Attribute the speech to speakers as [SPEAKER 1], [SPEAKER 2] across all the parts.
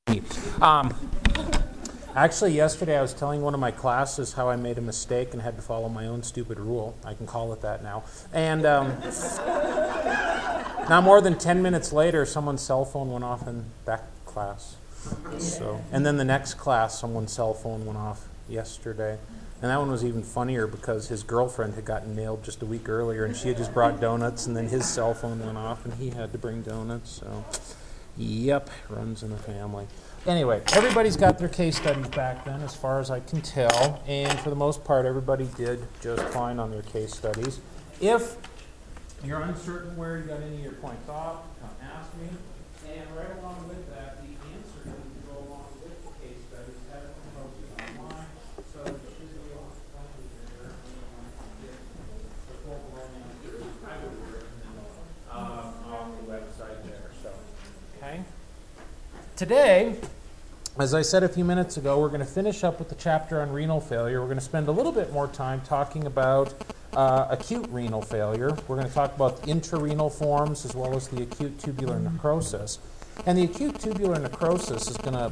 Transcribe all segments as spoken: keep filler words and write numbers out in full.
[SPEAKER 1] Um, actually, yesterday I was telling one of my classes how I made a mistake and had to follow my own stupid rule. I can call it that now. And um, now, more than ten minutes later, someone's cell phone went off in that class. So, and then the next class, someone's cell phone went off yesterday. And that one was even funnier because his girlfriend had gotten nailed just a week earlier, and she had just brought donuts, and then his cell phone went off, and he had to bring donuts. So, yep, runs in the family. Anyway, everybody's got their case studies back then, as far as I can tell, and for the most part, everybody did just fine on their case studies. If you're uncertain where you got any of your points off, come ask me. And right along with that, the answer to go along with the case studies have been posted online, so it should be on there. The full blown answer, I would have written them uh, off the website there. So, okay. Today, as I said a few minutes ago, we're going to finish up with the chapter on renal failure. We're going to spend a little bit more time talking about uh, acute renal failure. We're going to talk about the intrarenal forms as well as the acute tubular necrosis. And the acute tubular necrosis is going to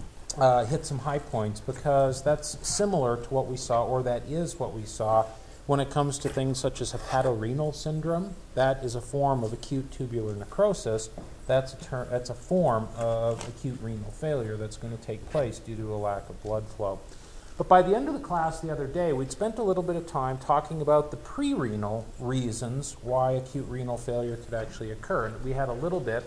[SPEAKER 1] uh, hit some high points because that's similar to what we saw, or that is what we saw, when it comes to things such as hepatorenal syndrome. That is a form of acute tubular necrosis. That's a, ter- that's a form of acute renal failure that's going to take place due to a lack of blood flow. But by the end of the class the other day, we'd spent a little bit of time talking about the pre-renal reasons why acute renal failure could actually occur. And we had a little bit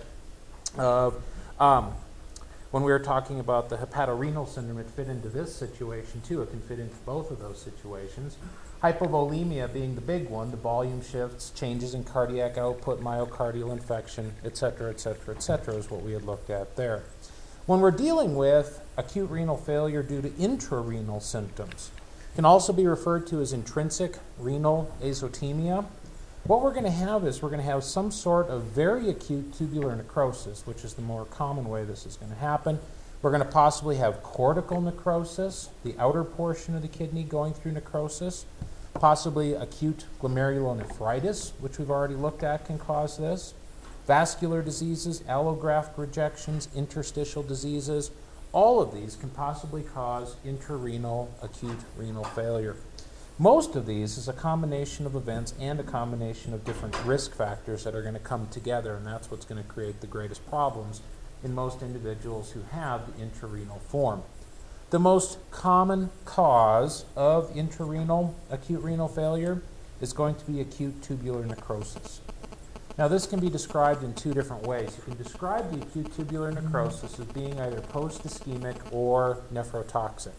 [SPEAKER 1] of, um, when we were talking about the hepatorenal syndrome, it fit into this situation too. It can fit into both of those situations. Hypovolemia being the big one, the volume shifts, changes in cardiac output, myocardial infection, et cetera, et cetera, et cetera, is what we had looked at there. When we're dealing with acute renal failure due to intrarenal symptoms, it can also be referred to as intrinsic renal azotemia. What we're going to have is we're going to have some sort of very acute tubular necrosis, which is the more common way this is going to happen. We're going to possibly have cortical necrosis, the outer portion of the kidney going through necrosis, possibly acute glomerulonephritis, which we've already looked at, can cause this, vascular diseases, allograft rejections, interstitial diseases. All of these can possibly cause intrarenal acute renal failure. Most of these is a combination of events and a combination of different risk factors that are going to come together, and that's what's going to create the greatest problems in most individuals who have the intrarenal form. The most common cause of intrarenal acute renal failure is going to be acute tubular necrosis. Now, this can be described in two different ways. You can describe the acute tubular necrosis as being either post-ischemic or nephrotoxic.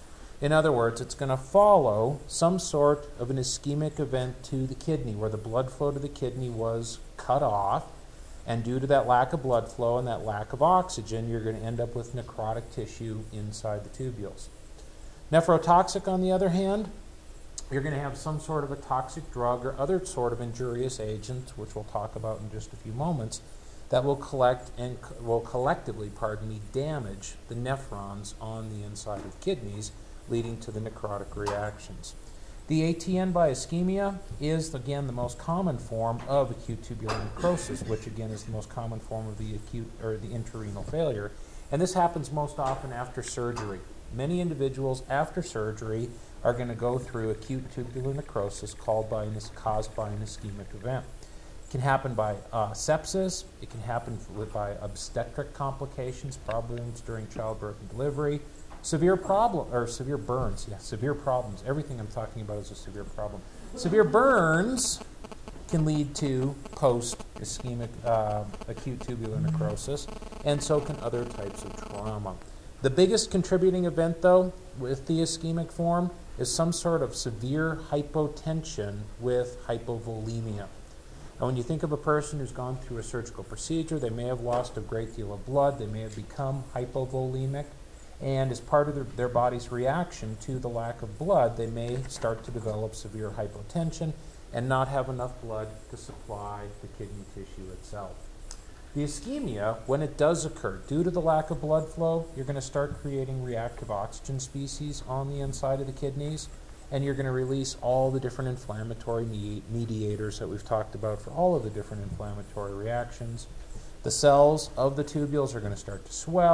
[SPEAKER 1] In other words, it's going to follow some sort of an ischemic event to the kidney where the blood flow to the kidney was cut off, and due to that lack of blood flow and that lack of oxygen, you're going to end up with necrotic tissue inside the tubules. Nephrotoxic, on the other hand, you're going to have some sort of a toxic drug or other sort of injurious agent, which we'll talk about in just a few moments, that will collect and will collectively, pardon me, damage the nephrons on the inside of the kidneys, leading to the necrotic reactions. The A T N by ischemia is, again, the most common form of acute tubular necrosis, which, again, is the most common form of the acute or the intrarenal failure. And this happens most often after surgery. Many individuals after surgery are going to go through acute tubular necrosis called by an, caused by an ischemic event. It can happen by uh, sepsis. It can happen by obstetric complications, problems during childbirth and delivery. Severe problem, or severe burns, yeah, severe problems. Everything I'm talking about is a severe problem. Severe burns can lead to post-ischemic uh, acute tubular necrosis, and so can other types of trauma. The biggest contributing event, though, with the ischemic form is some sort of severe hypotension with hypovolemia. Now, when you think of a person who's gone through a surgical procedure, they may have lost a great deal of blood, they may have become hypovolemic, and as part of their, their body's reaction to the lack of blood, they may start to develop severe hypotension and not have enough blood to supply the kidney tissue itself. The ischemia, when it does occur, due to the lack of blood flow, you're going to start creating reactive oxygen species on the inside of the kidneys, and you're going to release all the different inflammatory me- mediators that we've talked about for all of the different inflammatory reactions. The cells of the tubules are going to start to swell.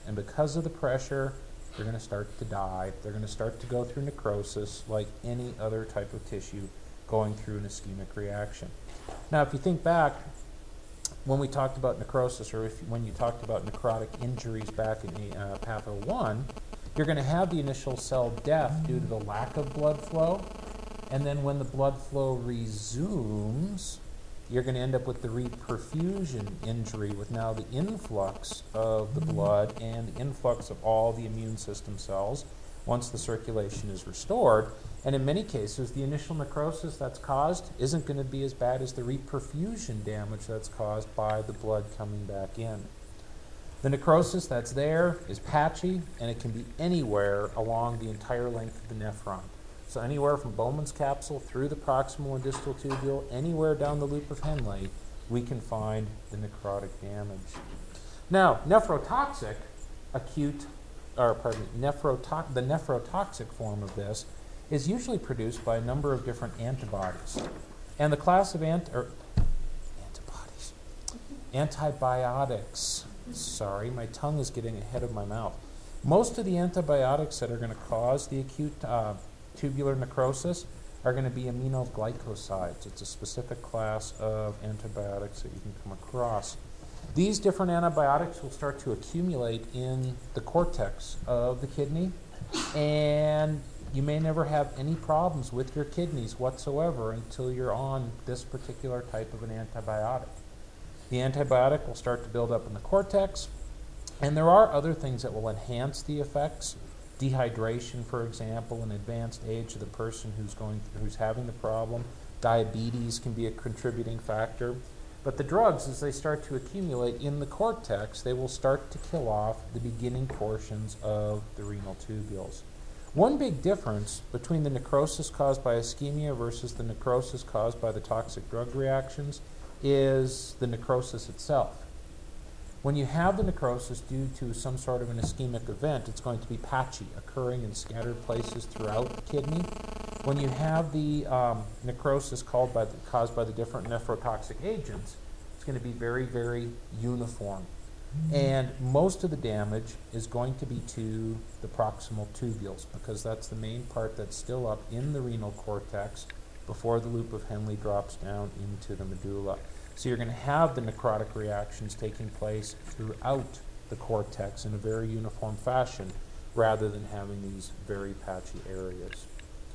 [SPEAKER 1] and because of the pressure, they're going to start to die. They're going to start to go through necrosis like any other type of tissue going through an ischemic reaction. Now, if you think back, when we talked about necrosis, or if when you talked about necrotic injuries back in uh, Patho one, you're going to have the initial cell death due to the lack of blood flow, and then when the blood flow resumes, you're going to end up with the reperfusion injury, with now the influx of the blood and the influx of all the immune system cells once the circulation is restored. And in many cases, the initial necrosis that's caused isn't going to be as bad as the reperfusion damage that's caused by the blood coming back in. The necrosis that's there is patchy, and it can be anywhere along the entire length of the nephron. So anywhere from Bowman's capsule through the proximal and distal tubule, anywhere down the loop of Henle, we can find the necrotic damage. Now, nephrotoxic acute, or pardon me, nephroto- the nephrotoxic form of this is usually produced by a number of different antibodies. And the class of ant- or antibodies, antibiotics, sorry, my tongue is getting ahead of my mouth. Most of the antibiotics that are going to cause the acute uh, tubular necrosis are going to be aminoglycosides. It's a specific class of antibiotics that you can come across. These different antibiotics will start to accumulate in the cortex of the kidney, and you may never have any problems with your kidneys whatsoever until you're on this particular type of an antibiotic. The antibiotic will start to build up in the cortex, and there are other things that will enhance the effects. Dehydration, for example, an advanced age of the person who's going who's having the problem. Diabetes can be a contributing factor. But the drugs, as they start to accumulate in the cortex, they will start to kill off the beginning portions of the renal tubules. One big difference between the necrosis caused by ischemia versus the necrosis caused by the toxic drug reactions is the necrosis itself. When you have the necrosis due to some sort of an ischemic event, it's going to be patchy, occurring in scattered places throughout the kidney. When you have the um, necrosis called by the, caused by the different nephrotoxic agents, it's going to be very, very uniform. And most of the damage is going to be to the proximal tubules, because that's the main part that's still up in the renal cortex before the loop of Henle drops down into the medulla. So you're going to have the necrotic reactions taking place throughout the cortex in a very uniform fashion, rather than having these very patchy areas.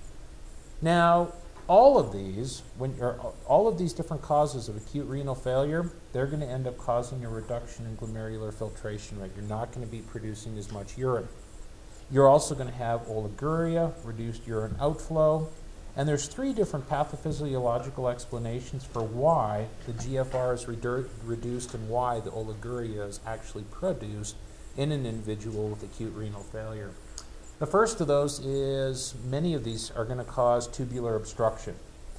[SPEAKER 1] Now, all of these, when or all of these different causes of acute renal failure, they're going to end up causing a reduction in glomerular filtration rate. You're not going to be producing as much urine. You're also going to have oliguria, reduced urine outflow, and there's three different pathophysiological explanations for why the G F R is redu- reduced and why the oliguria is actually produced in an individual with acute renal failure. The first of those is many of these are going to cause tubular obstruction.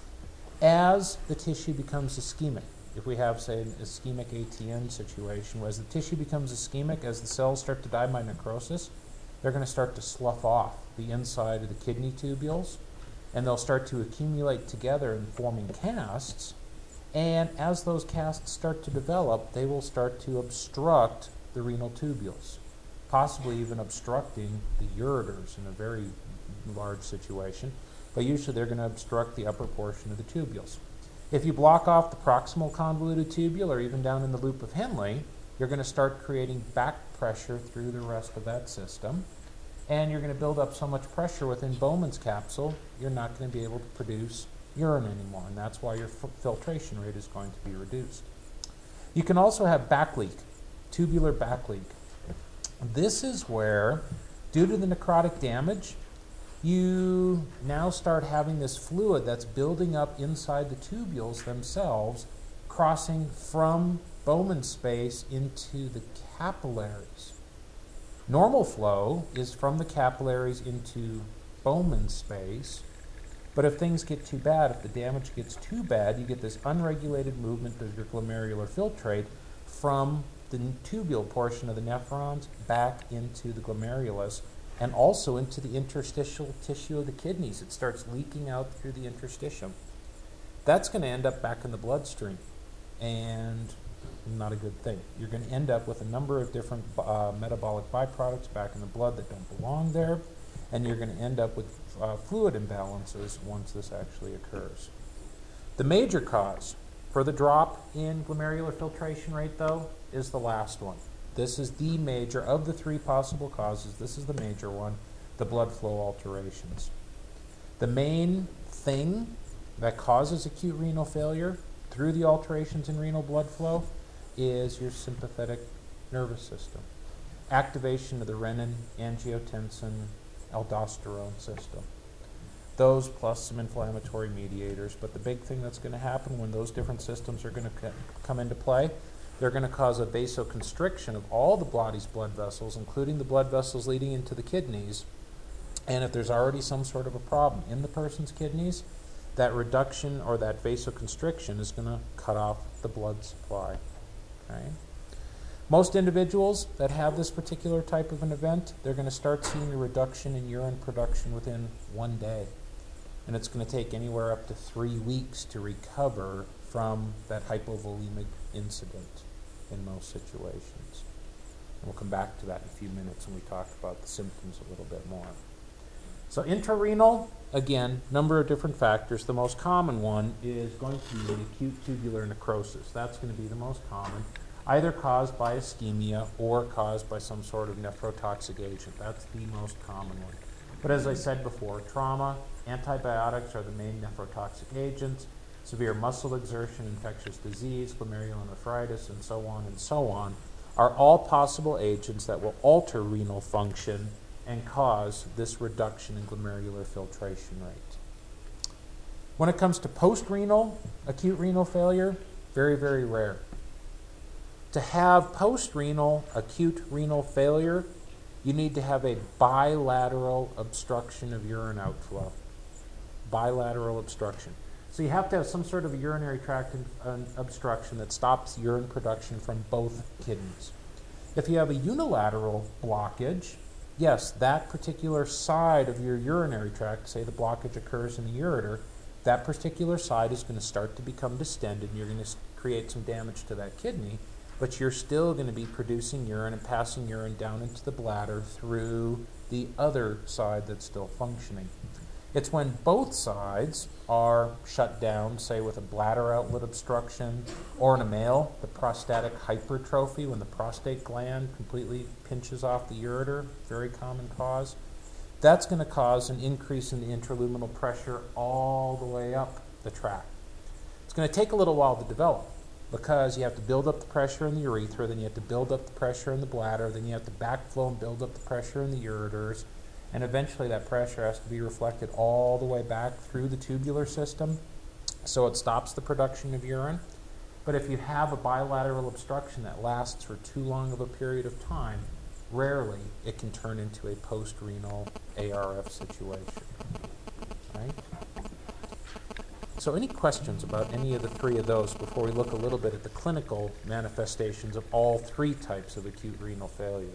[SPEAKER 1] As the tissue becomes ischemic, if we have, say, an ischemic A T N situation, where as the tissue becomes ischemic, as the cells start to die by necrosis, they're going to start to slough off the inside of the kidney tubules, and they'll start to accumulate together in forming casts, and as those casts start to develop, they will start to obstruct the renal tubules, possibly even obstructing the ureters in a very large situation, but usually they're going to obstruct the upper portion of the tubules. If you block off the proximal convoluted tubule, or even down in the loop of Henle, you're going to start creating back pressure through the rest of that system, and you're going to build up so much pressure within Bowman's capsule, you're not going to be able to produce urine anymore, and that's why your f- filtration rate is going to be reduced. You can also have back leak, tubular back leak. This is where, due to the necrotic damage, you now start having this fluid that's building up inside the tubules themselves, crossing from Bowman space into the capillaries. Normal flow is from the capillaries into Bowman space, but if things get too bad, if the damage gets too bad, you get this unregulated movement of your glomerular filtrate from the tubule portion of the nephrons back into the glomerulus, and also into the interstitial tissue of the kidneys. It starts leaking out through the interstitium. That's going to end up back in the bloodstream. And not a good thing. You're going to end up with a number of different uh, metabolic byproducts back in the blood that don't belong there, and you're going to end up with uh, fluid imbalances once this actually occurs. The major cause for the drop in glomerular filtration rate, though, is the last one. This is the major, of the three possible causes, this is the major one, the blood flow alterations. The main thing that causes acute renal failure through the alterations in renal blood flow is your sympathetic nervous system. Activation of the renin, angiotensin, aldosterone system. Those plus some inflammatory mediators, but the big thing that's going to happen when those different systems are going to come into play, they're going to cause a vasoconstriction of all the body's blood vessels, including the blood vessels leading into the kidneys. And if there's already some sort of a problem in the person's kidneys, that reduction or that vasoconstriction is going to cut off the blood supply. Okay? Most individuals that have this particular type of an event, they're going to start seeing a reduction in urine production within one day. And it's going to take anywhere up to three weeks to recover from that hypovolemic incident in most situations. And we'll come back to that in a few minutes when we talk about the symptoms a little bit more. So intrarenal, again, number of different factors. The most common one is going to be acute tubular necrosis. That's going to be the most common, either caused by ischemia or caused by some sort of nephrotoxic agent. That's the most common one. But as I said before, trauma, antibiotics are the main nephrotoxic agents, severe muscle exertion, infectious disease, glomerulonephritis, and so on and so on, are all possible agents that will alter renal function and cause this reduction in glomerular filtration rate. When it comes to post-renal, acute renal failure, very, very rare. To have post-renal acute renal failure, you need to have a bilateral obstruction of urine outflow. Bilateral obstruction. So you have to have some sort of a urinary tract obstruction that stops urine production from both kidneys. If you have a unilateral blockage, yes, that particular side of your urinary tract, say the blockage occurs in the ureter, that particular side is going to start to become distended and you're going to create some damage to that kidney, but you're still going to be producing urine and passing urine down into the bladder through the other side that's still functioning. It's when both sides are shut down, say with a bladder outlet obstruction, or in a male, the prostatic hypertrophy, when the prostate gland completely pinches off the ureter, very common cause. That's going to cause an increase in the intraluminal pressure all the way up the tract. It's going to take a little while to develop because you have to build up the pressure in the urethra, then you have to build up the pressure in the bladder, then you have to backflow and build up the pressure in the ureters. And eventually that pressure has to be reflected all the way back through the tubular system, so it stops the production of urine. But if you have a bilateral obstruction that lasts for too long of a period of time, rarely it can turn into a post-renal A R F situation. Right? So any questions about any of the three of those before we look a little bit at the clinical manifestations of all three types of acute renal failure?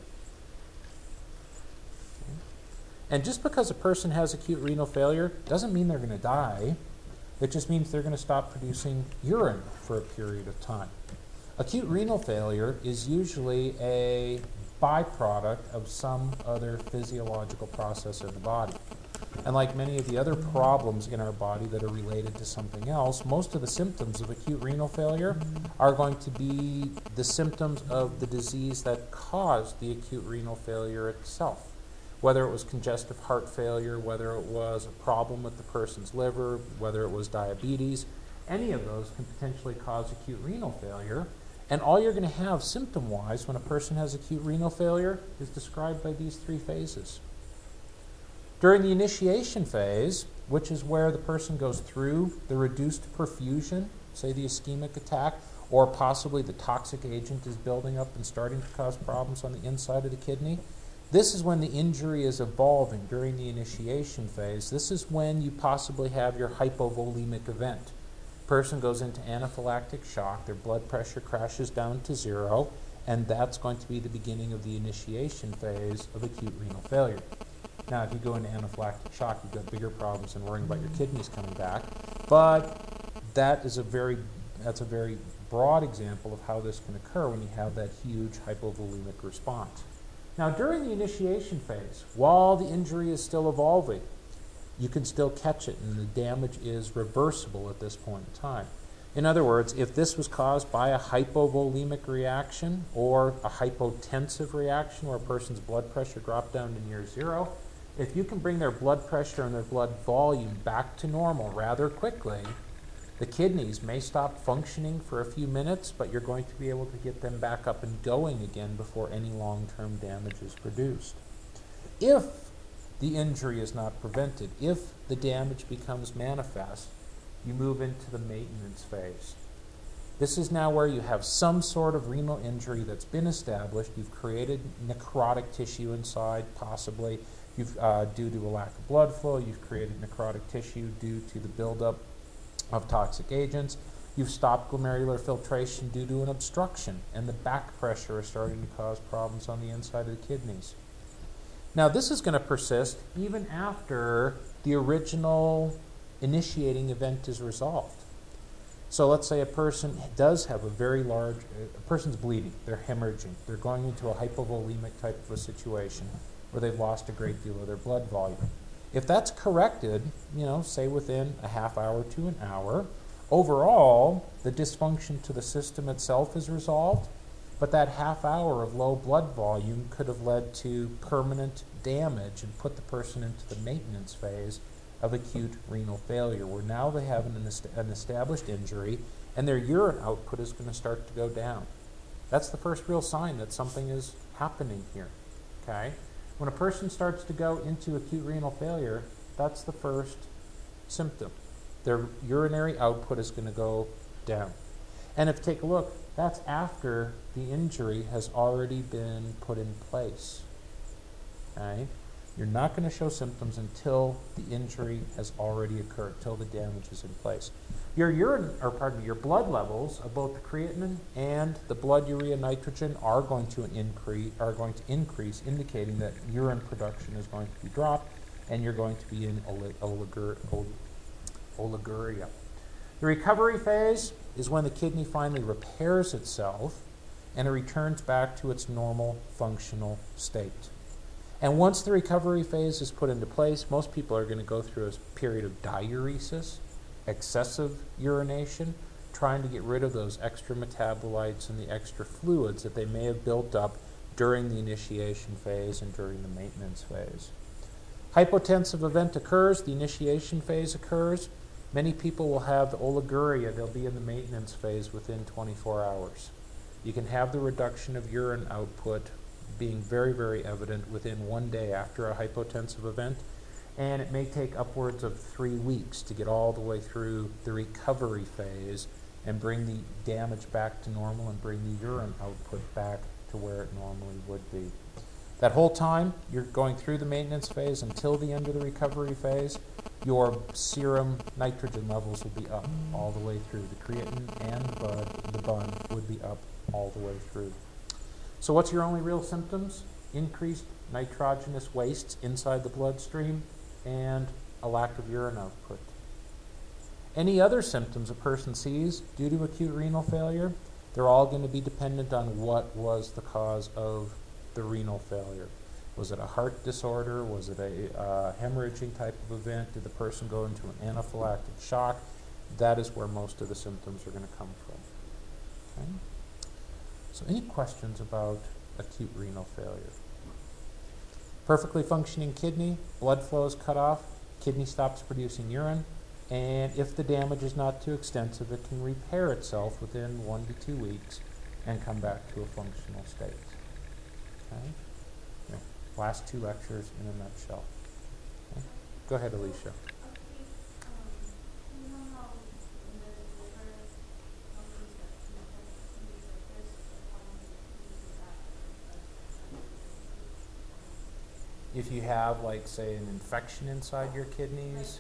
[SPEAKER 1] And just because a person has acute renal failure doesn't mean they're going to die. It just means they're going to stop producing urine for a period of time. Acute renal failure is usually a byproduct of some other physiological process in the body. And like many of the other problems in our body that are related to something else, most of the symptoms of acute renal failure are going to be the symptoms of the disease that caused the acute renal failure itself. Whether it was congestive heart failure, whether it was a problem with the person's liver, whether it was diabetes, any of those can potentially cause acute renal failure. And all you're going to have symptom-wise when a person has acute renal failure is described by these three phases. During the initiation phase, which is where the person goes through the reduced perfusion, say the ischemic attack, or possibly the toxic agent is building up and starting to cause problems on the inside of the kidney, this is when the injury is evolving during the initiation phase. This is when you possibly have your hypovolemic event. Person goes into anaphylactic shock, their blood pressure crashes down to zero, and that's going to be the beginning of the initiation phase of acute renal failure. Now, if you go into anaphylactic shock, you've got bigger problems than worrying about your kidneys coming back, but that is a very, that's a very broad example of how this can occur when you have that huge hypovolemic response. Now, during the initiation phase, while the injury is still evolving, you can still catch it, and the damage is reversible at this point in time. In other words, if this was caused by a hypovolemic reaction or a hypotensive reaction where a person's blood pressure dropped down to near zero, if you can bring their blood pressure and their blood volume back to normal rather quickly, the kidneys may stop functioning for a few minutes, but you're going to be able to get them back up and going again before any long-term damage is produced. If the injury is not prevented, if the damage becomes manifest, you move into the maintenance phase. This is now where you have some sort of renal injury that's been established. You've created necrotic tissue inside, possibly. You've, uh, due to a lack of blood flow, you've created necrotic tissue due to the buildup of toxic agents. You've stopped glomerular filtration due to an obstruction, and the back pressure is starting to cause problems on the inside of the kidneys. Now, this is going to persist even after the original initiating event is resolved. So let's say a person does have a very large, a person's bleeding, they're hemorrhaging, they're going into a hypovolemic type of a situation where they've lost a great deal of their blood volume. If that's corrected, you know, say within a half hour to an hour, overall, the dysfunction to the system itself is resolved, but that half hour of low blood volume could have led to permanent damage and put the person into the maintenance phase of acute renal failure, where now they have an, an established injury and their urine output is going to start to go down. That's the first real sign that something is happening here. Okay? When a person starts to go into acute renal failure, that's the first symptom. Their urinary output is going to go down. And if you take a look, that's after the injury has already been put in place. Okay? You're not going to show symptoms until the injury has already occurred, until the damage is in place. Your urine, or pardon me, your blood levels of both the creatinine and the blood urea nitrogen are going to increase, are going to increase, indicating that urine production is going to be dropped, and you're going to be in oligur, oliguria. The recovery phase is when the kidney finally repairs itself and it returns back to its normal functional state. And once the recovery phase is put into place, most people are going to go through a period of diuresis, excessive urination, trying to get rid of those extra metabolites and the extra fluids that they may have built up during the initiation phase and during the maintenance phase. Hypotensive event occurs, the initiation phase occurs. Many people will have the oliguria, they'll be in the maintenance phase within twenty-four hours. You can have the reduction of urine output being very, very evident within one day after a hypotensive event, and it may take upwards of three weeks to get all the way through the recovery phase and bring the damage back to normal and bring the urine output back to where it normally would be. That whole time, you're going through the maintenance phase until the end of the recovery phase, your serum nitrogen levels will be up all the way through. The creatinine and the bud, the bun would be up all the way through. So what's your only real symptoms? Increased nitrogenous wastes inside the bloodstream and a lack of urine output. Any other symptoms a person sees due to acute renal failure, they're all going to be dependent on what was the cause of the renal failure. Was it a heart disorder? Was it a uh, hemorrhaging type of event? Did the person go into an anaphylactic shock? That is where most of the symptoms are going to come from. Okay? So any questions about acute renal failure? Perfectly functioning kidney, blood flow is cut off, kidney stops producing urine, and if the damage is not too extensive, it can repair itself within one to two weeks and come back to a functional state. Okay? Yeah. Last two lectures in a nutshell. Okay? Go ahead, Alicia. If you have, like, say, an infection inside your kidneys?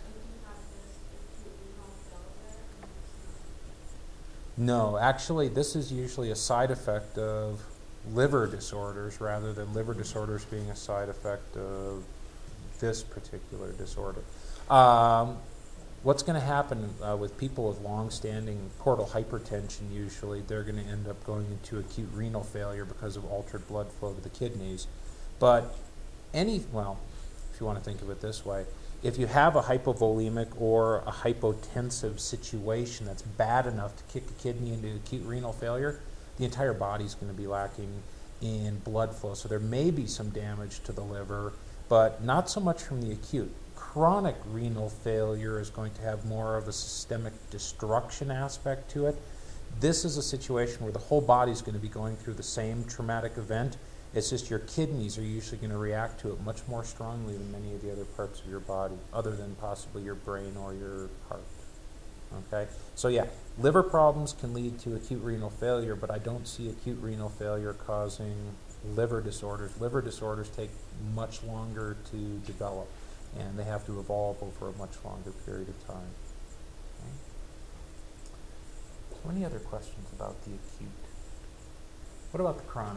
[SPEAKER 1] No, actually, this is usually a side effect of liver disorders rather than liver disorders being a side effect of this particular disorder. Um, what's going to happen uh, with people with long-standing portal hypertension, usually they're going to end up going into acute renal failure because of altered blood flow to the kidneys. But any, well, if you want to think of it this way, if you have a hypovolemic or a hypotensive situation that's bad enough to kick a kidney into acute renal failure, the entire body's going to be lacking in blood flow. So there may be some damage to the liver, but not so much from the acute. Chronic renal failure is going to have more of a systemic destruction aspect to it. This is a situation where the whole body is going to be going through the same traumatic event. It's just your kidneys are usually going to react to it much more strongly than many of the other parts of your body, other than possibly your brain or your heart. Okay? So yeah, liver problems can lead to acute renal failure, but I don't see acute renal failure causing liver disorders. Liver disorders take much longer to develop, and they have to evolve over a much longer period of time. Okay. So any other questions about the acute? What about the chronic?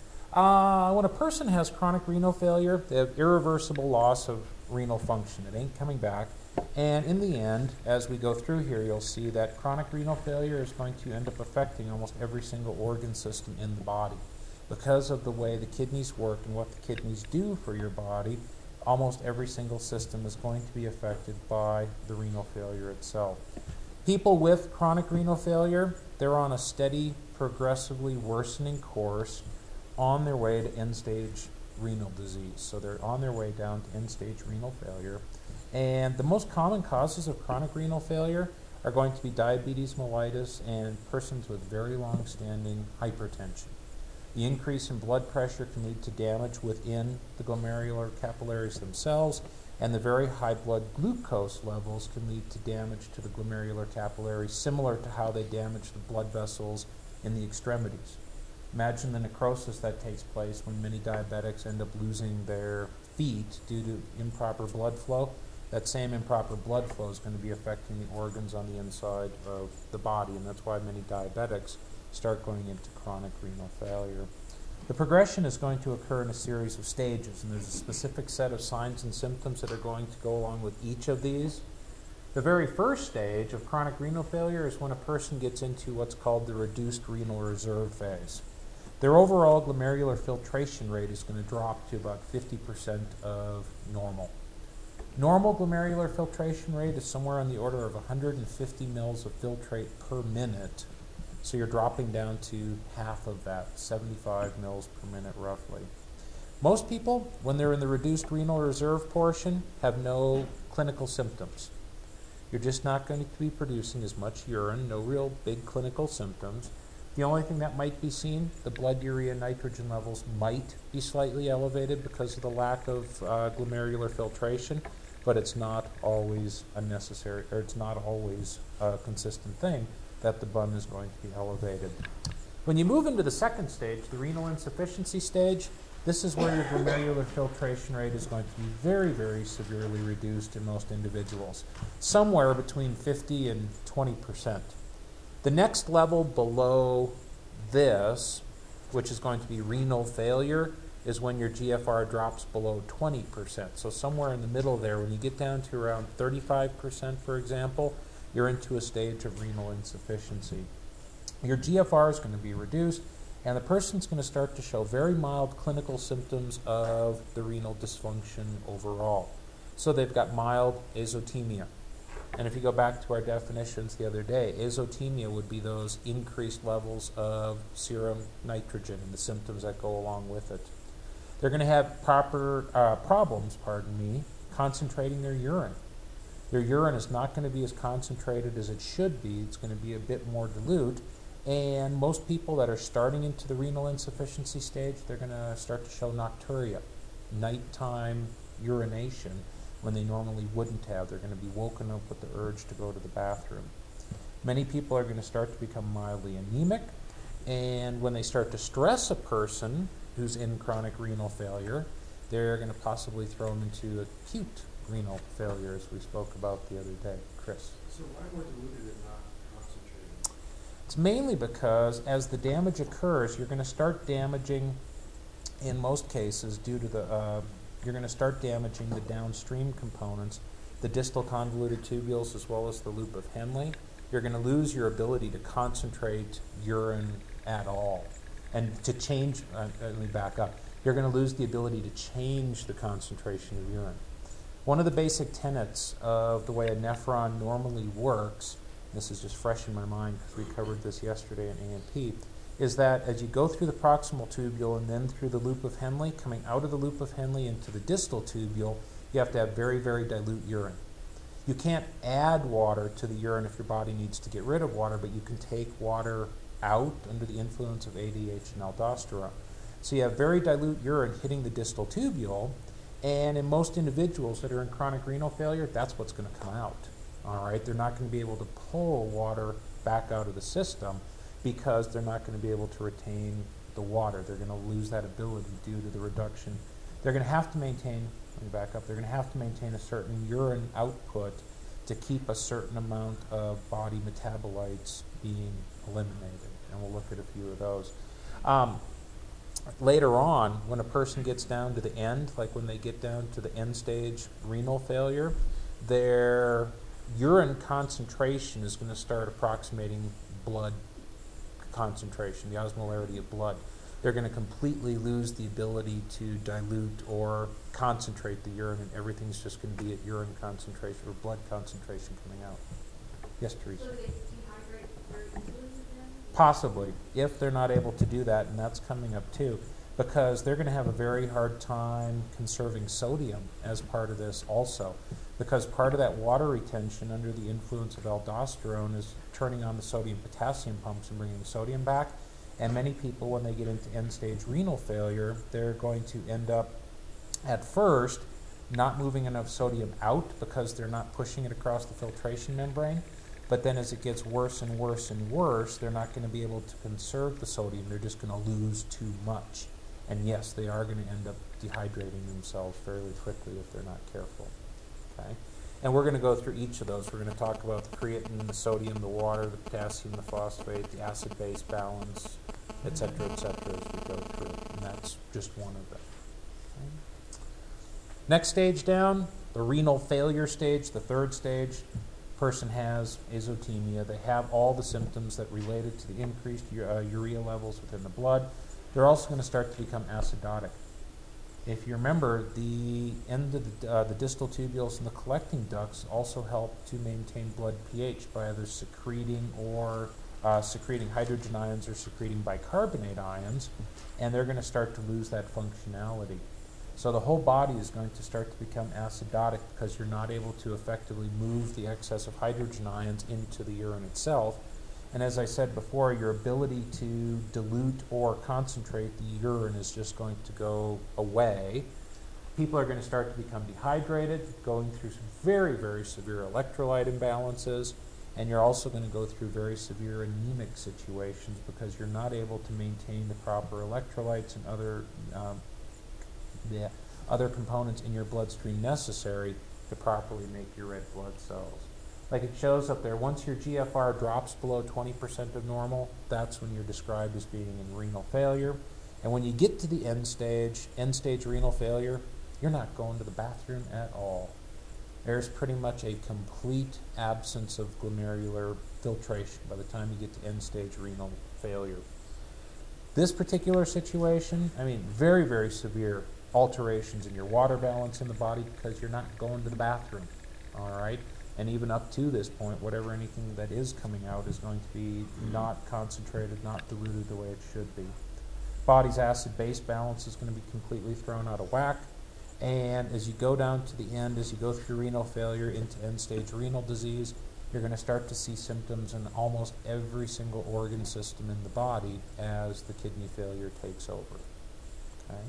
[SPEAKER 1] Uh, when a person has chronic renal failure, they have irreversible loss of renal function. It ain't coming back. And in the end, as we go through here, you'll see that chronic renal failure is going to end up affecting almost every single organ system in the body. Because of the way the kidneys work and what the kidneys do for your body, almost every single system is going to be affected by the renal failure itself. People with chronic renal failure, they're on a steady, progressively worsening course on their way to end-stage renal disease. So they're on their way down to end-stage renal failure. And the most common causes of chronic renal failure are going to be diabetes mellitus and persons with very long-standing hypertension. The increase in blood pressure can lead to damage within the glomerular capillaries themselves, and the very high blood glucose levels can lead to damage to the glomerular capillaries, similar to how they damage the blood vessels in the extremities. Imagine the necrosis that takes place when many diabetics end up losing their feet due to improper blood flow. That same improper blood flow is going to be affecting the organs on the inside of the body, and that's why many diabetics start going into chronic renal failure. The progression is going to occur in a series of stages, and there's a specific set of signs and symptoms that are going to go along with each of these. The very first stage of chronic renal failure is when a person gets into what's called the reduced renal reserve phase. Their overall glomerular filtration rate is going to drop to about fifty percent of normal. Normal glomerular filtration rate is somewhere on the order of one hundred fifty mils of filtrate per minute. So you're dropping down to half of that, seventy-five mils per minute roughly. Most people, when they're in the reduced renal reserve portion, have no clinical symptoms. You're just not going to be producing as much urine, no real big clinical symptoms. The only thing that might be seen, the blood urea nitrogen levels might be slightly elevated because of the lack of uh, glomerular filtration, but it's not always a necessary, or it's not always a consistent thing that the B U N is going to be elevated. When you move into the second stage, the renal insufficiency stage, this is where your glomerular filtration rate is going to be very, very severely reduced in most individuals, somewhere between fifty and twenty percent. The next level below this, which is going to be renal failure, is when your G F R drops below twenty percent. So somewhere in the middle there, when you get down to around thirty-five percent, for example, you're into a stage of renal insufficiency. Your G F R is going to be reduced, and the person's going to start to show very mild clinical symptoms of the renal dysfunction overall. So they've got mild azotemia. And if you go back to our definitions the other day, azotemia would be those increased levels of serum nitrogen and the symptoms that go along with it. They're going to have proper uh, problems, pardon me, concentrating their urine. Their urine is not going to be as concentrated as it should be. It's going to be a bit more dilute. And most people that are starting into the renal insufficiency stage, they're going to start to show nocturia, nighttime urination, when they normally wouldn't have. They're going to be woken up with the urge to go to the bathroom. Many people are going to start to become mildly anemic, and when they start to stress a person who's in chronic renal failure, they're going to possibly throw them into acute renal failure, as we spoke about the other day. Chris?
[SPEAKER 2] So why more diluted and not concentrated?
[SPEAKER 1] It's mainly because as the damage occurs, you're going to start damaging, in most cases, due to the, uh, you're going to start damaging the downstream components the distal convoluted tubules as well as the loop of Henle, you're going to lose your ability to concentrate urine at all. And to change, uh, let me back up, you're going to lose the ability to change the concentration of urine. One of the basic tenets of the way a nephron normally works, this is just fresh in my mind because we covered this yesterday in A and P, is that as you go through the proximal tubule and then through the loop of Henle, coming out of the loop of Henle into the distal tubule, you have to have very, very dilute urine. You can't add water to the urine if your body needs to get rid of water, but you can take water out under the influence of A D H and aldosterone. So you have very dilute urine hitting the distal tubule, and in most individuals that are in chronic renal failure, that's what's going to come out. All right, they're not going to be able to pull water back out of the system because they're not going to be able to retain the water. They're going to lose that ability due to the reduction. They're going to have to maintain, let me back up, they're going to have to maintain a certain urine output to keep a certain amount of body metabolites being eliminated. And we'll look at a few of those. Um, later on, when a person gets down to the end, like when they get down to the end stage renal failure, their urine concentration is going to start approximating blood concentration, the osmolarity of blood. They're going to completely lose the ability to dilute or concentrate the urine, and everything's just going to be at urine concentration or blood concentration coming out. Yes, Teresa?
[SPEAKER 3] So they dehydrate very easily then?
[SPEAKER 1] Possibly, if they're not able to do that, and that's coming up too, because they're going to have a very hard time conserving sodium as part of this also, because part of that water retention under the influence of aldosterone is turning on the sodium-potassium pumps and bringing sodium back. And many people, when they get into end-stage renal failure, they're going to end up, at first, not moving enough sodium out because they're not pushing it across the filtration membrane. But then as it gets worse and worse and worse, they're not going to be able to conserve the sodium. They're just going to lose too much. And yes, they are going to end up dehydrating themselves fairly quickly if they're not careful. Okay? And we're going to go through each of those. We're going to talk about the creatine, the sodium, the water, the potassium, the phosphate, the acid-base balance, et cetera, et cetera, as we go through. And that's just one of them. Okay. Next stage down, the renal failure stage, the third stage. Person has azotemia. They have all the symptoms that related to the increased uh, urea levels within the blood. They're also going to start to become acidotic. If you remember, the end of the, uh, the distal tubules and the collecting ducts also help to maintain blood pH by either secreting or uh, secreting hydrogen ions or secreting bicarbonate ions, and they're going to start to lose that functionality. So the whole body is going to start to become acidotic because you're not able to effectively move the excess of hydrogen ions into the urine itself. And as I said before, your ability to dilute or concentrate the urine is just going to go away. People are going to start to become dehydrated, going through some very, very severe electrolyte imbalances, and you're also going to go through very severe anemic situations because you're not able to maintain the proper electrolytes and other, um, the other components in your bloodstream necessary to properly make your red blood cells. Like it shows up there, once your G F R drops below twenty percent of normal, that's when you're described as being in renal failure. And when you get to the end stage, end stage renal failure, you're not going to the bathroom at all. There's pretty much a complete absence of glomerular filtration by the time you get to end stage renal failure. This particular situation, I mean, very, very severe alterations in your water balance in the body because you're not going to the bathroom, all right? And even up to this point, whatever anything that is coming out is going to be not concentrated, not diluted the way it should be. Body's acid-base balance is going to be completely thrown out of whack. And as you go down to the end, as you go through renal failure into end-stage renal disease, you're going to start to see symptoms in almost every single organ system in the body as the kidney failure takes over. Okay?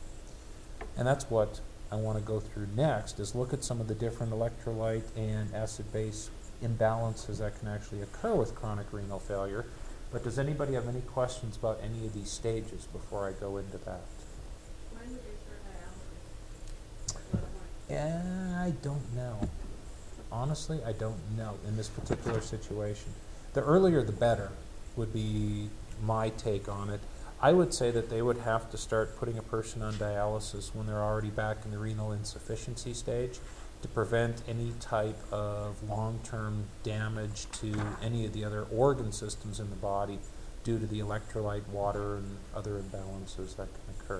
[SPEAKER 1] And that's what I want to go through next, is look at some of the different electrolyte and acid-base imbalances that can actually occur with chronic renal failure. But does anybody have any questions about any of these stages before I go into that?
[SPEAKER 3] When would they start dialysis?
[SPEAKER 1] Yeah, I don't know. Honestly, I don't know in this particular situation. The earlier the better would be my take on it. I would say that they would have to start putting a person on dialysis when they're already back in the renal insufficiency stage, to prevent any type of long-term damage to any of the other organ systems in the body due to the electrolyte, water, and other imbalances that can occur.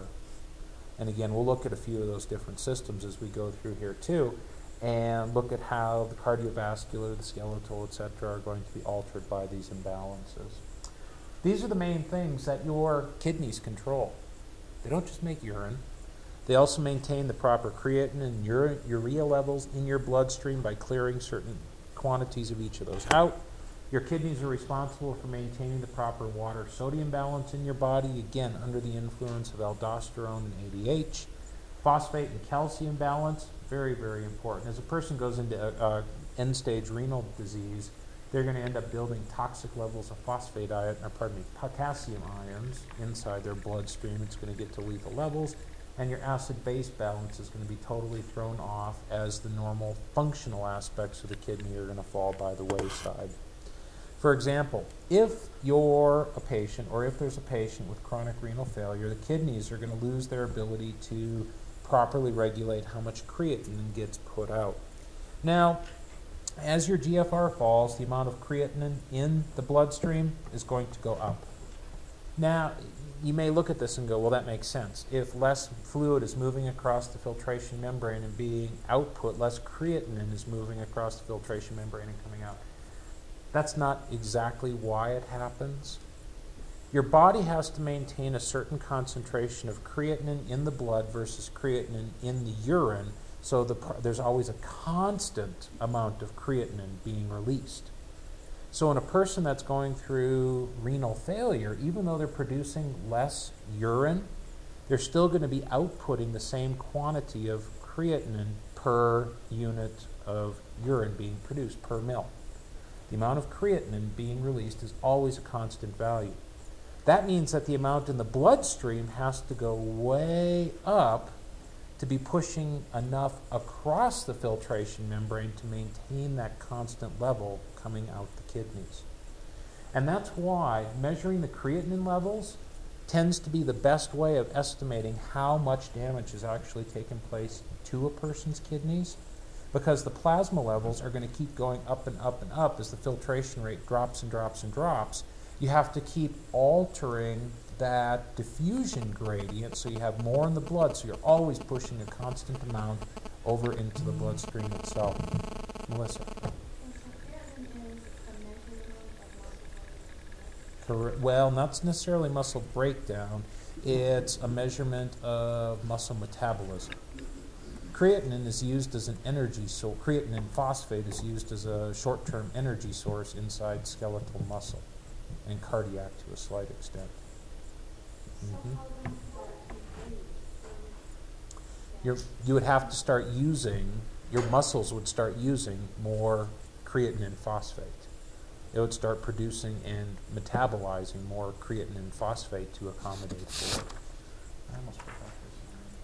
[SPEAKER 1] And again, we'll look at a few of those different systems as we go through here too, and look at how the cardiovascular, the skeletal, et cetera, are going to be altered by these imbalances. These are the main things that your kidneys control. They don't just make urine. They also maintain the proper creatinine and ure urea levels in your bloodstream by clearing certain quantities of each of those out. Your kidneys are responsible for maintaining the proper water-sodium balance in your body, again, under the influence of aldosterone and A D H. Phosphate and calcium balance, very, very important. As a person goes into uh, end-stage renal disease, they're going to end up building toxic levels of phosphate ion, or pardon me, potassium ions inside their bloodstream. It's going to get to lethal levels, and your acid-base balance is going to be totally thrown off as the normal functional aspects of the kidney are going to fall by the wayside. For example, if you're a patient, or if there's a patient with chronic renal failure, the kidneys are going to lose their ability to properly regulate how much creatinine gets put out. Now, as your G F R falls, the amount of creatinine in the bloodstream is going to go up. Now, you may look at this and go, well, that makes sense. If less fluid is moving across the filtration membrane and being output, less creatinine is moving across the filtration membrane and coming out. That's not exactly why it happens. Your body has to maintain a certain concentration of creatinine in the blood versus creatinine in the urine, so the, there's always a constant amount of creatinine being released. So in a person that's going through renal failure, even though they're producing less urine, they're still going to be outputting the same quantity of creatinine per unit of urine being produced, per mil. The amount of creatinine being released is always a constant value. That means that the amount in the bloodstream has to go way up to be pushing enough across the filtration membrane to maintain that constant level coming out the kidneys. And that's why measuring the creatinine levels tends to be the best way of estimating how much damage has actually taken place to a person's kidneys, because the plasma levels are going to keep going up and up and up as the filtration rate drops and drops and drops. You have to keep altering that diffusion gradient so you have more in the blood, so you're always pushing a constant amount over into the bloodstream itself. Melissa? Correct. Well, not necessarily muscle breakdown. It's a measurement of muscle metabolism. Creatinine is used as an energy source. Creatinine phosphate is used as a short-term energy source inside skeletal muscle and cardiac to a slight extent. Mm-hmm. You're, you would have to start using, your muscles would start using more creatinine phosphate. It would start producing and metabolizing more creatinine phosphate to accommodate for it. I almost forgot this.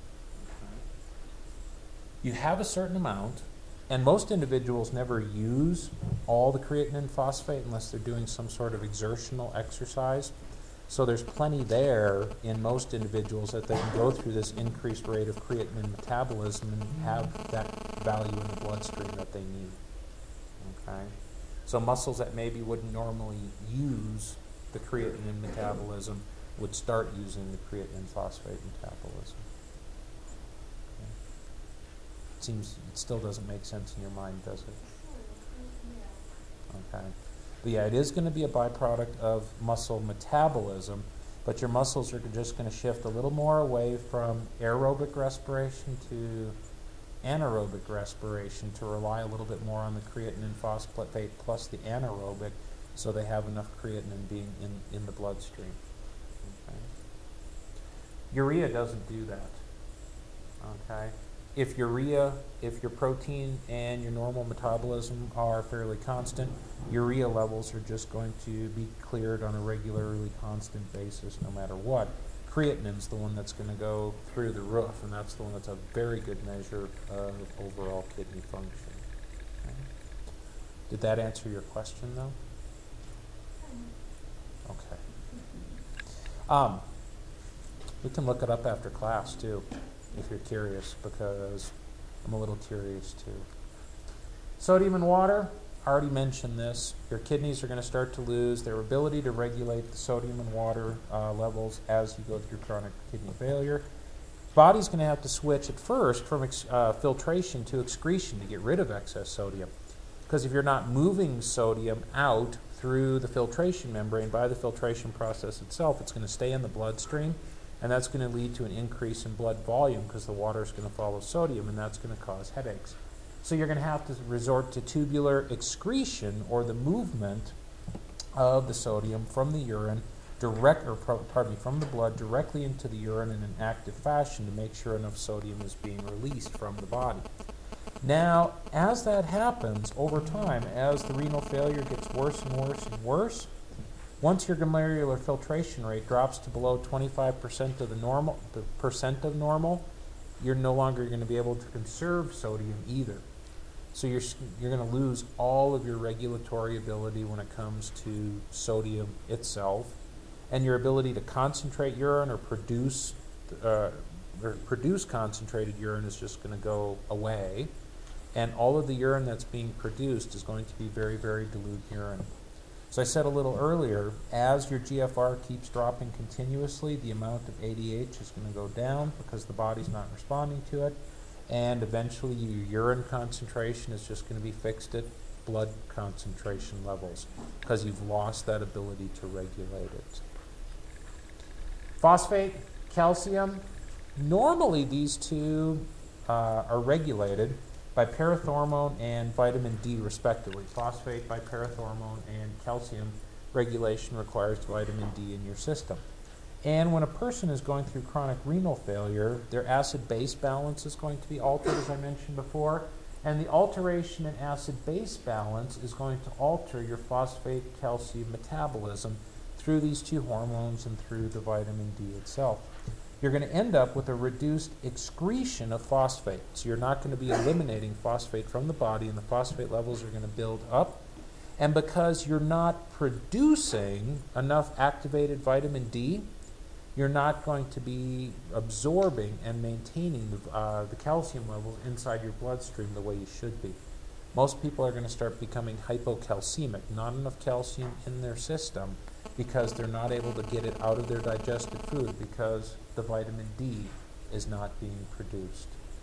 [SPEAKER 1] You have a certain amount, and most individuals never use all the creatinine phosphate unless they're doing some sort of exertional exercise. So there's plenty there in most individuals that they can go through this increased rate of creatinine metabolism and have that value in the bloodstream that they need. Okay? So muscles that maybe wouldn't normally use the creatinine metabolism would start using the creatinine phosphate metabolism. Okay. It seems it still doesn't make sense in your mind, does it? Okay. But yeah, it is going to be a byproduct of muscle metabolism, but your muscles are just going to shift a little more away from aerobic respiration to anaerobic respiration to rely a little bit more on the creatinine phosphate plus the anaerobic, so they have enough creatinine being in, in the bloodstream. Okay. Urea doesn't do that. Okay. If urea, if your protein and your normal metabolism are fairly constant, urea levels are just going to be cleared on a regularly constant basis no matter what. Creatinine's the one that's going to go through the roof, and that's the one that's a very good measure of overall kidney function. Okay. Did that answer your question, though? Okay. Um, we can look it up after class, too, if you're curious, because I'm a little curious too. Sodium in water, I already mentioned this. Your kidneys are going to start to lose their ability to regulate the sodium in water uh, levels as you go through chronic kidney failure. Body's going to have to switch at first from ex- uh, filtration to excretion to get rid of excess sodium. Because if you're not moving sodium out through the filtration membrane by the filtration process itself, it's going to stay in the bloodstream, and that's going to lead to an increase in blood volume because the water is going to follow sodium, and that's going to cause headaches. So you're going to have to resort to tubular excretion, or the movement of the sodium from the urine direct, or pardon me, from the blood directly into the urine in an active fashion to make sure enough sodium is being released from the body. Now, as that happens over time, as the renal failure gets worse and worse and worse, once your glomerular filtration rate drops to below twenty-five percent of the normal, the percent of normal, you're no longer going to be able to conserve sodium either. So you're you're going to lose all of your regulatory ability when it comes to sodium itself, and your ability to concentrate urine or produce uh, or produce concentrated urine is just going to go away, and all of the urine that's being produced is going to be very, very dilute urine. So I said a little earlier, as your G F R keeps dropping continuously, the amount of A D H is going to go down because the body's not responding to it, and eventually your urine concentration is just going to be fixed at blood concentration levels because you've lost that ability to regulate it. Phosphate, calcium, normally these two uh, are regulated by parathormone and vitamin D respectively. Phosphate by parathormone, and calcium regulation requires vitamin D in your system. And when a person is going through chronic renal failure, their acid-base balance is going to be altered, as I mentioned before, and the alteration in acid-base balance is going to alter your phosphate-calcium metabolism through these two hormones and through the vitamin D itself. You're going to end up with a reduced excretion of phosphate. So you're not going to be eliminating phosphate from the body, and the phosphate levels are going to build up. And because you're not producing enough activated vitamin D, you're not going to be absorbing and maintaining the, uh, the calcium levels inside your bloodstream the way you should be. Most people are going to start becoming hypocalcemic, not enough calcium in their system, because they're not able to get it out of their digested food because the vitamin D is not being produced.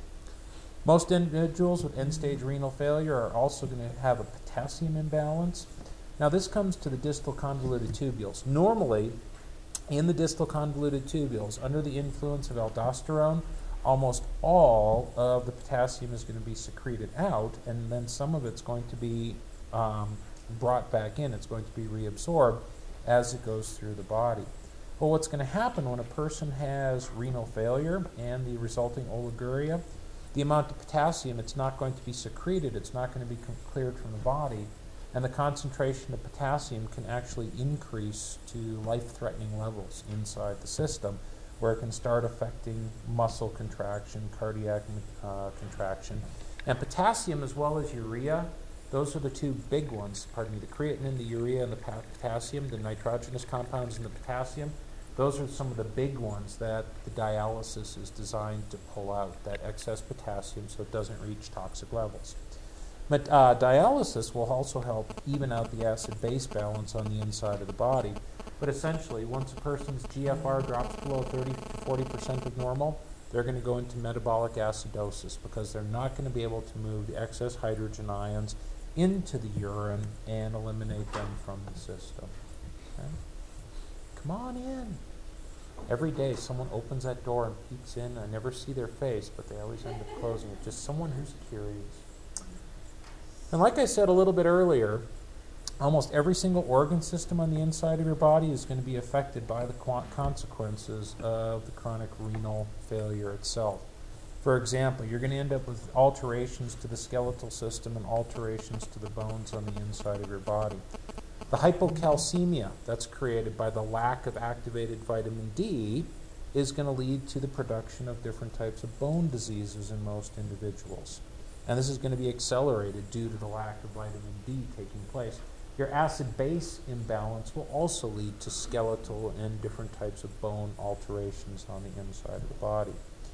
[SPEAKER 1] Most individuals with end-stage renal failure are also going to have a potassium imbalance. Now this comes to the distal convoluted tubules. Normally, in the distal convoluted tubules, under the influence of aldosterone, almost all of the potassium is going to be secreted out, and then some of it's going to be um, brought back in. It's going to be reabsorbed as it goes through the body. Well, what's going to happen when a person has renal failure and the resulting oliguria, the amount of potassium, it's not going to be secreted, it's not going to be cleared from the body, and the concentration of potassium can actually increase to life-threatening levels inside the system, where it can start affecting muscle contraction, cardiac uh, contraction. And potassium, as well as urea, those are the two big ones, pardon me, the creatinine, the urea, and the potassium, the nitrogenous compounds in the potassium. Those are some of the big ones that the dialysis is designed to pull out, that excess potassium, so it doesn't reach toxic levels. But uh, dialysis will also help even out the acid-base balance on the inside of the body. But essentially, once a person's G F R drops below thirty to forty percent of normal, they're going to go into metabolic acidosis because they're not going to be able to move the excess hydrogen ions into the urine and eliminate them from the system. Okay? Come on in. Every day someone opens that door and peeks in. I never see their face, but they always end up closing it. Just someone who's curious. And like I said a little bit earlier, almost every single organ system on the inside of your body is going to be affected by the consequences of the chronic renal failure itself. For example, you're going to end up with alterations to the skeletal system and alterations to the bones on the inside of your body. The hypocalcemia that's created by the lack of activated vitamin D is going to lead to the production of different types of bone diseases in most individuals. And this is going to be accelerated due to the lack of vitamin D taking place. Your acid-base imbalance will also lead to skeletal and different types of bone alterations on the inside of the body.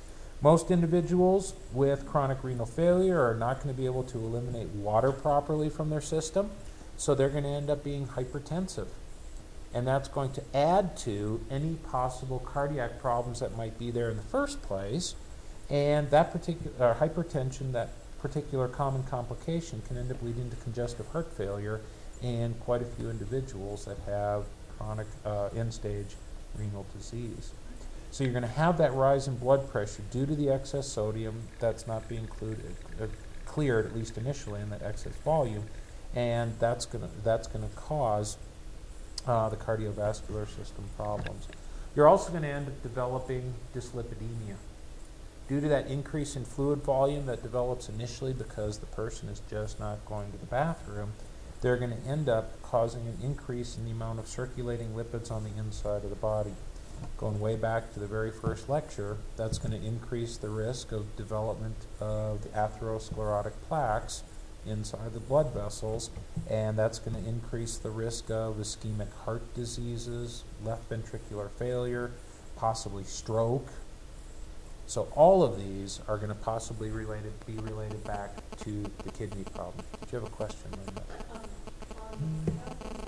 [SPEAKER 1] Most individuals with chronic renal failure are not going to be able to eliminate water properly from their system, so they're going to end up being hypertensive. And that's going to add to any possible cardiac problems that might be there in the first place. And that particular uh, hypertension, that particular common complication, can end up leading to congestive heart failure in quite a few individuals that have chronic uh, end-stage renal disease. So you're going to have that rise in blood pressure due to the excess sodium that's not being included, uh, cleared, at least initially, in that excess volume, and that's going to that's going to cause uh, the cardiovascular system problems. You're also going to end up developing dyslipidemia. Due to that increase in fluid volume that develops initially because the person is just not going to the bathroom, they're going to end up causing an increase in the amount of circulating lipids on the inside of the body. Going way back to the very first lecture, that's going to increase the risk of development of the atherosclerotic plaques inside the blood vessels, and that's going to increase the risk of ischemic heart diseases, left ventricular failure, possibly stroke. So all of these are going to possibly related, be related back to the kidney problem. Did you have a question, Linda?
[SPEAKER 3] Um, on the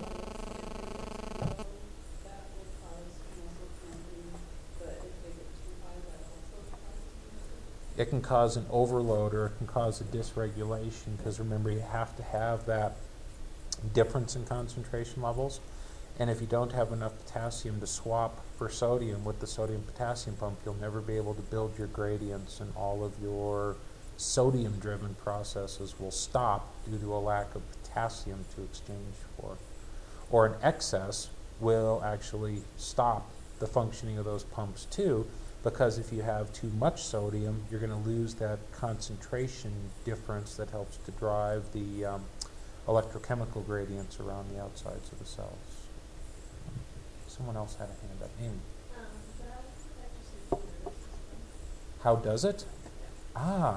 [SPEAKER 3] that will cause muscle cramping, but if they get too high, that also causes muscle.
[SPEAKER 1] It can cause an overload, or it can cause a dysregulation, because remember, you have to have that difference in concentration levels. And if you don't have enough potassium to swap for sodium with the sodium-potassium pump, you'll never be able to build your gradients, and all of your sodium-driven processes will stop due to a lack of potassium to exchange for. Or an excess will actually stop the functioning of those pumps too, because if you have too much sodium, you're going to lose that concentration difference that helps to drive the um, electrochemical gradients around the outsides of the cells. Someone else had a hand up. Amy.
[SPEAKER 3] Um, that affects your nervous system.
[SPEAKER 1] How does it? Ah,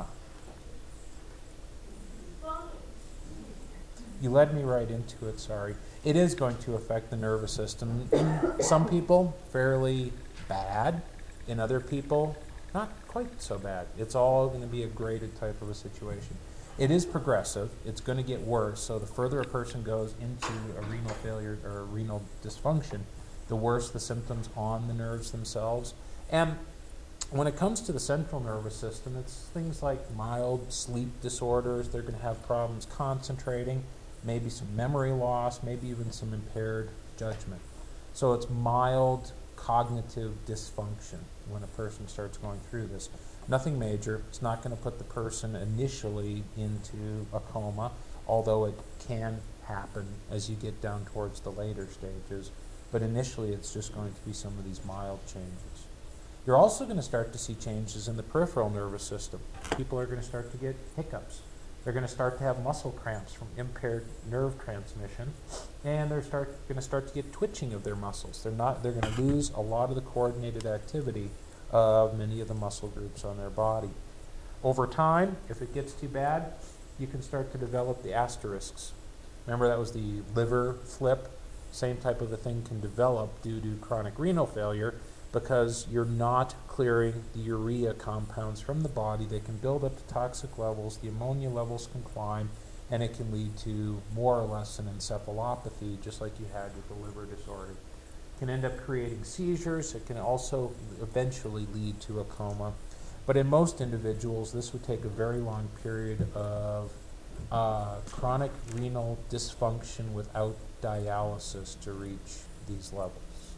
[SPEAKER 1] you led me right into it, sorry. It is going to affect the nervous system. In some people, fairly bad. In other people, not quite so bad. It's all going to be a graded type of a situation. It is progressive. It's going to get worse. So the further a person goes into a renal failure or a renal dysfunction, the worse the symptoms on the nerves themselves. And when it comes to the central nervous system, it's things like mild sleep disorders. They're going to have problems concentrating, maybe some memory loss, maybe even some impaired judgment. So it's mild cognitive dysfunction when a person starts going through this. Nothing major. It's not going to put the person initially into a coma, although it can happen as you get down towards the later stages. But initially, it's just going to be some of these mild changes. You're also going to start to see changes in the peripheral nervous system. People are going to start to get hiccups. They're going to start to have muscle cramps from impaired nerve transmission, and they're start, going to start to get twitching of their muscles. They're not. They're going to lose a lot of the coordinated activity of many of the muscle groups on their body. Over time, if it gets too bad, you can start to develop the asterisks. Remember, that was the liver flip. Same type of a thing can develop due to chronic renal failure, because you're not clearing the urea compounds from the body. They can build up to toxic levels, the ammonia levels can climb, and it can lead to more or less an encephalopathy, just like you had with the liver disorder. It can end up creating seizures. It can also eventually lead to a coma. But in most individuals, this would take a very long period of uh, chronic renal dysfunction without dialysis to reach these levels.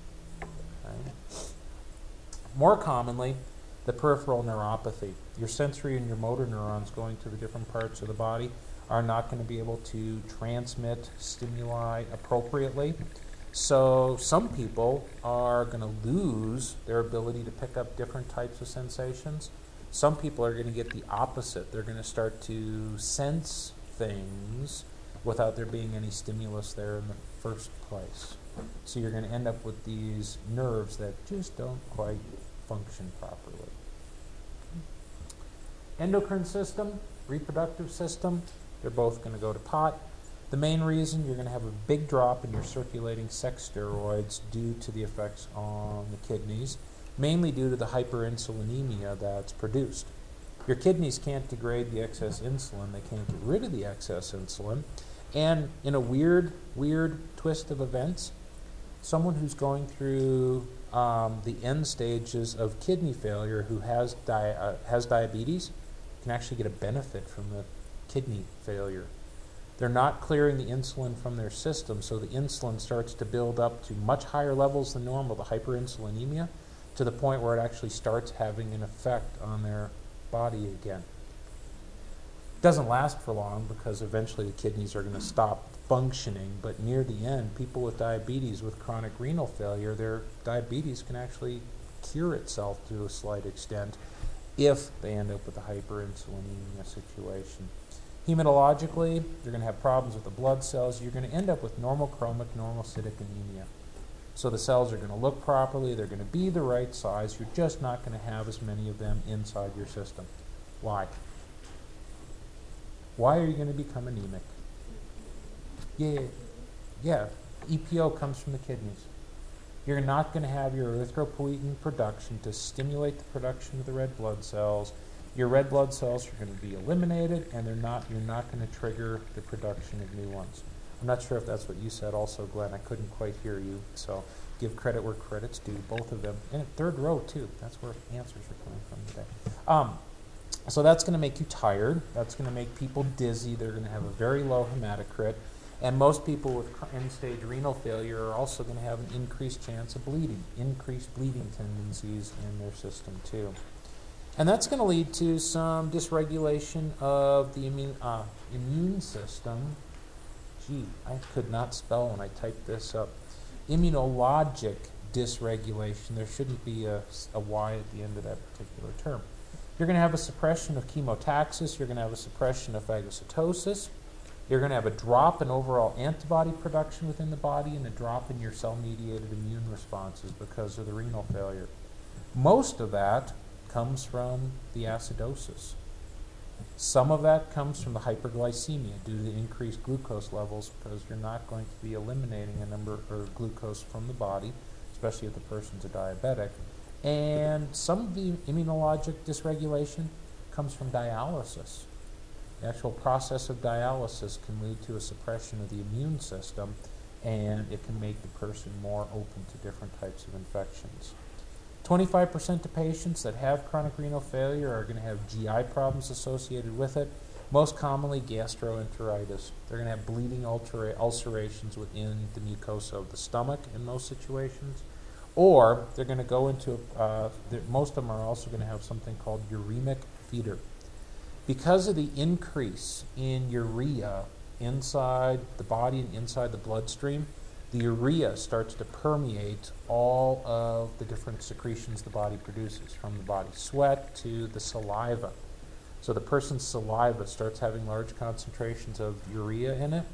[SPEAKER 1] Okay. More commonly, the peripheral neuropathy. Your sensory and your motor neurons going to the different parts of the body are not going to be able to transmit stimuli appropriately. So some people are going to lose their ability to pick up different types of sensations. Some people are going to get the opposite. They're going to start to sense things without there being any stimulus there in the first place. So you're going to end up with these nerves that just don't quite function properly. Endocrine system, reproductive system, they're both going to go to pot. The main reason, you're going to have a big drop in your circulating sex steroids due to the effects on the kidneys. mainly due to the hyperinsulinemia that's produced. Your kidneys can't degrade the excess insulin. They can't get rid of the excess insulin. And in a weird, weird twist of events, someone who's going through um, the end stages of kidney failure who has, di- uh, has diabetes can actually get a benefit from the kidney failure. They're not clearing the insulin from their system, so the insulin starts to build up to much higher levels than normal, the hyperinsulinemia, to the point where it actually starts having an effect on their body again. It doesn't last for long because eventually the kidneys are going to stop functioning, but near the end, people with diabetes with chronic renal failure, their diabetes can actually cure itself to a slight extent if they end up with a hyperinsulinemia situation. Hematologically, you're going to have problems with the blood cells. You're going to end up with normochromic, normocytic anemia. So the cells are going to look properly. They're going to be the right size. You're just not going to have as many of them inside your system. Why? Why are you going to become anemic? Yeah, yeah. E P O comes from the kidneys. You're not going to have your erythropoietin production to stimulate the production of the red blood cells. Your red blood cells are going to be eliminated, and they're not. You're not going to trigger the production of new ones. I'm not sure if that's what you said also, Glenn. I couldn't quite hear you, so give credit where credit's due, both of them. And third row, too. That's where answers are coming from today. Um, so that's going to make you tired. That's going to make people dizzy. They're going to have a very low hematocrit. And most people with end-stage renal failure are also going to have an increased chance of bleeding, increased bleeding tendencies in their system, too. And that's going to lead to some dysregulation of the immune, uh, immune system. Gee, I could not spell when I typed this up. Immunologic dysregulation. There shouldn't be a, a Y at the end of that particular term. You're going to have a suppression of chemotaxis. You're going to have a suppression of phagocytosis. You're going to have a drop in overall antibody production within the body and a drop in your cell-mediated immune responses because of the renal failure. Most of that comes from the acidosis. Some of that comes from the hyperglycemia due to the increased glucose levels because you're not going to be eliminating a number of glucose from the body, especially if the person's a diabetic. And some of the immunologic dysregulation comes from dialysis. The actual process of dialysis can lead to a suppression of the immune system, and it can make the person more open to different types of infections. twenty-five percent of patients that have chronic renal failure are going to have G I problems associated with it, most commonly gastroenteritis. They're going to have bleeding ulcer- ulcerations within the mucosa of the stomach in most situations, or they're going to go into, uh, most of them are also going to have something called uremic fever. Because of the increase in urea inside the body and inside the bloodstream, the urea starts to permeate all of the different secretions the body produces, from the body sweat to the saliva. So the person's saliva starts having large concentrations of urea in it.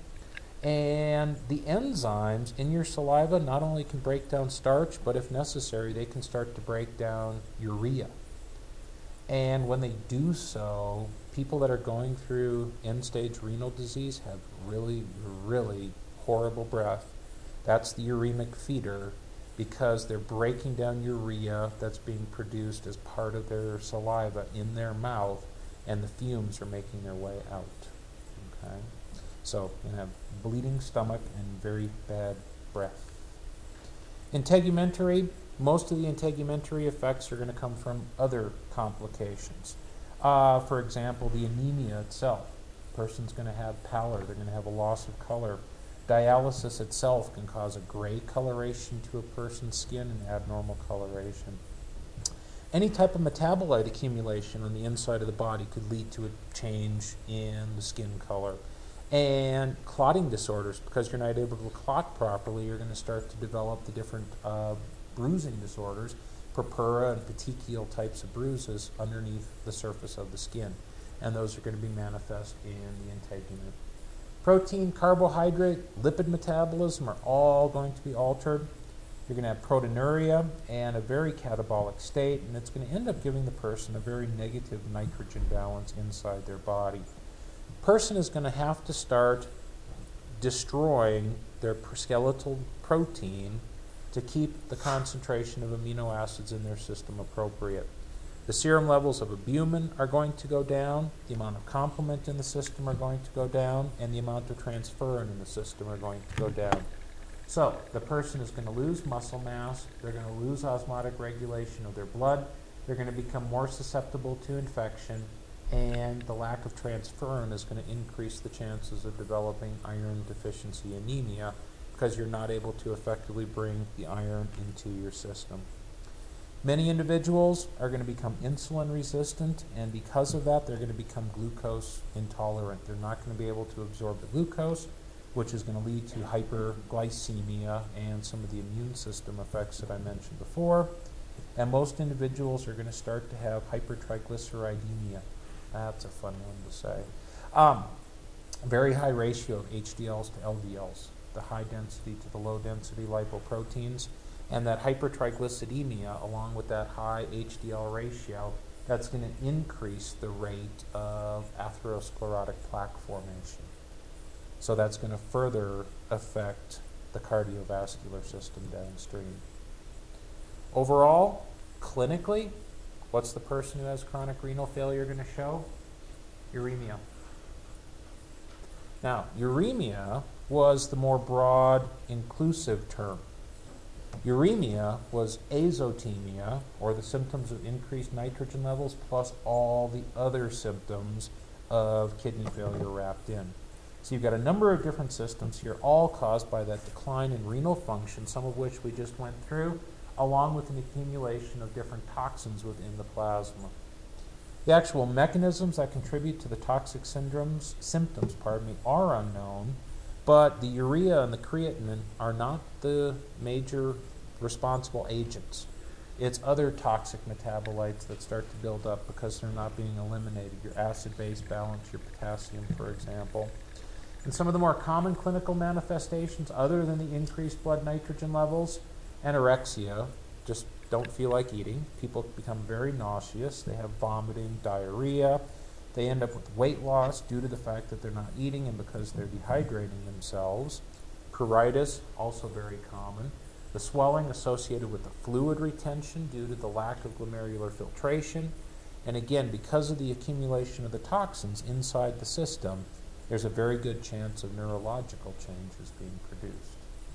[SPEAKER 1] And the enzymes in your saliva not only can break down starch, but if necessary, they can start to break down urea. And when they do so, people that are going through end-stage renal disease have really, really horrible breath. That's the uremic fever, because they're breaking down urea that's being produced as part of their saliva in their mouth, and the fumes are making their way out. Okay? So you can have bleeding stomach and very bad breath. Integumentary, most of the integumentary effects are going to come from other complications. Uh, for example, the anemia itself. A person's going to have pallor. They're going to have a loss of color. Dialysis itself can cause a gray coloration to a person's skin and abnormal coloration. Any type of metabolite accumulation on the inside of the body could lead to a change in the skin color. And clotting disorders, because you're not able to clot properly, you're going to start to develop the different uh, bruising disorders, purpura and petechial types of bruises underneath the surface of the skin. And those are going to be manifest in the integument. Protein, carbohydrate, lipid metabolism are all going to be altered. You're going to have proteinuria and a very catabolic state, and it's going to end up giving the person a very negative nitrogen balance inside their body. The person is going to have to start destroying their skeletal protein to keep the concentration of amino acids in their system appropriate. The serum levels of albumin are going to go down, the amount of complement in the system are going to go down, and the amount of transferrin in the system are going to go down. So the person is going to lose muscle mass, they're going to lose osmotic regulation of their blood, they're going to become more susceptible to infection, and the lack of transferrin is going to increase the chances of developing iron deficiency anemia because you're not able to effectively bring the iron into your system. Many individuals are going to become insulin resistant, and because of that, they're going to become glucose intolerant. They're not going to be able to absorb the glucose, which is going to lead to hyperglycemia and some of the immune system effects that I mentioned before. And most individuals are going to start to have hypertriglyceridemia. That's a fun one to say. Um, very high ratio of H D Ls to L D Ls, the high density to the low density lipoproteins. And that hypertriglyceridemia, along with that high H D L ratio, that's going to increase the rate of atherosclerotic plaque formation. So that's going to further affect the cardiovascular system downstream. Overall, clinically, what's the person who has chronic renal failure going to show? Uremia. Now, uremia was the more broad, inclusive term. Uremia was azotemia, or the symptoms of increased nitrogen levels, plus all the other symptoms of kidney failure wrapped in. So you've got a number of different systems here, all caused by that decline in renal function, some of which we just went through, along with an accumulation of different toxins within the plasma. The actual mechanisms that contribute to the toxic syndromes, symptoms pardon me, are unknown, but the urea and the creatinine are not the major responsible agents. It's other toxic metabolites that start to build up because they're not being eliminated. Your acid-base balance, your potassium, for example. And some of the more common clinical manifestations, other than the increased blood nitrogen levels, anorexia, just don't feel like eating. People become very nauseous. They have vomiting, diarrhea. They end up with weight loss due to the fact that they're not eating and because they're dehydrating themselves. Pruritus, also very common. The swelling associated with the fluid retention due to the lack of glomerular filtration. And again, because of the accumulation of the toxins inside the system, there's a very good chance of neurological changes being produced.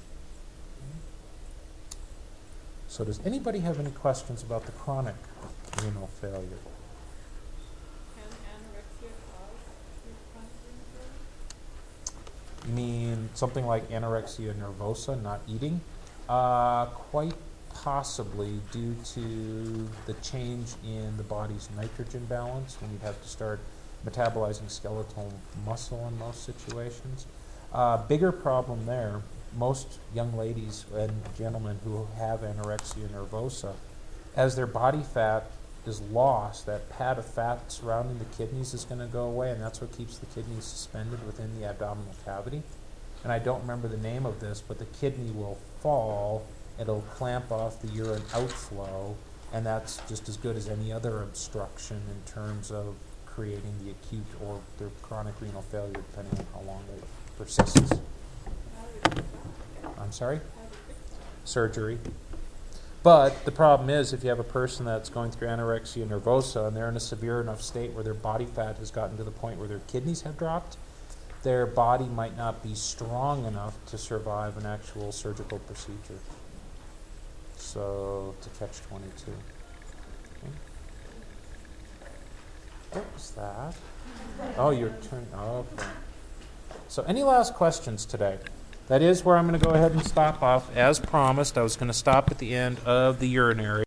[SPEAKER 1] So does anybody have any questions about the chronic renal failure?
[SPEAKER 3] Can anorexia cause chronic renal failure?
[SPEAKER 1] You mean something like anorexia nervosa, not eating? Uh, quite possibly due to the change in the body's nitrogen balance when you'd have to start metabolizing skeletal muscle in most situations. Uh, bigger problem there, most young ladies and gentlemen who have anorexia nervosa, as their body fat is lost, that pad of fat surrounding the kidneys is going to go away, and that's what keeps the kidneys suspended within the abdominal cavity. And I don't remember the name of this, but the kidney will fall, it'll clamp off the urine outflow, and that's just as good as any other obstruction in terms of creating the acute or the chronic renal failure, depending on how long it persists. I'm sorry? Surgery. But the problem is, if you have a person that's going through anorexia nervosa and they're in a severe enough state where their body fat has gotten to the point where their kidneys have dropped, their body might not be strong enough to survive an actual surgical procedure. So, it's a catch twenty-two. Okay. What was that? Oh, you're turning. Oh, okay. So, any last questions today? That is where I'm going to go ahead and stop off. As promised, I was going to stop at the end of the urinary.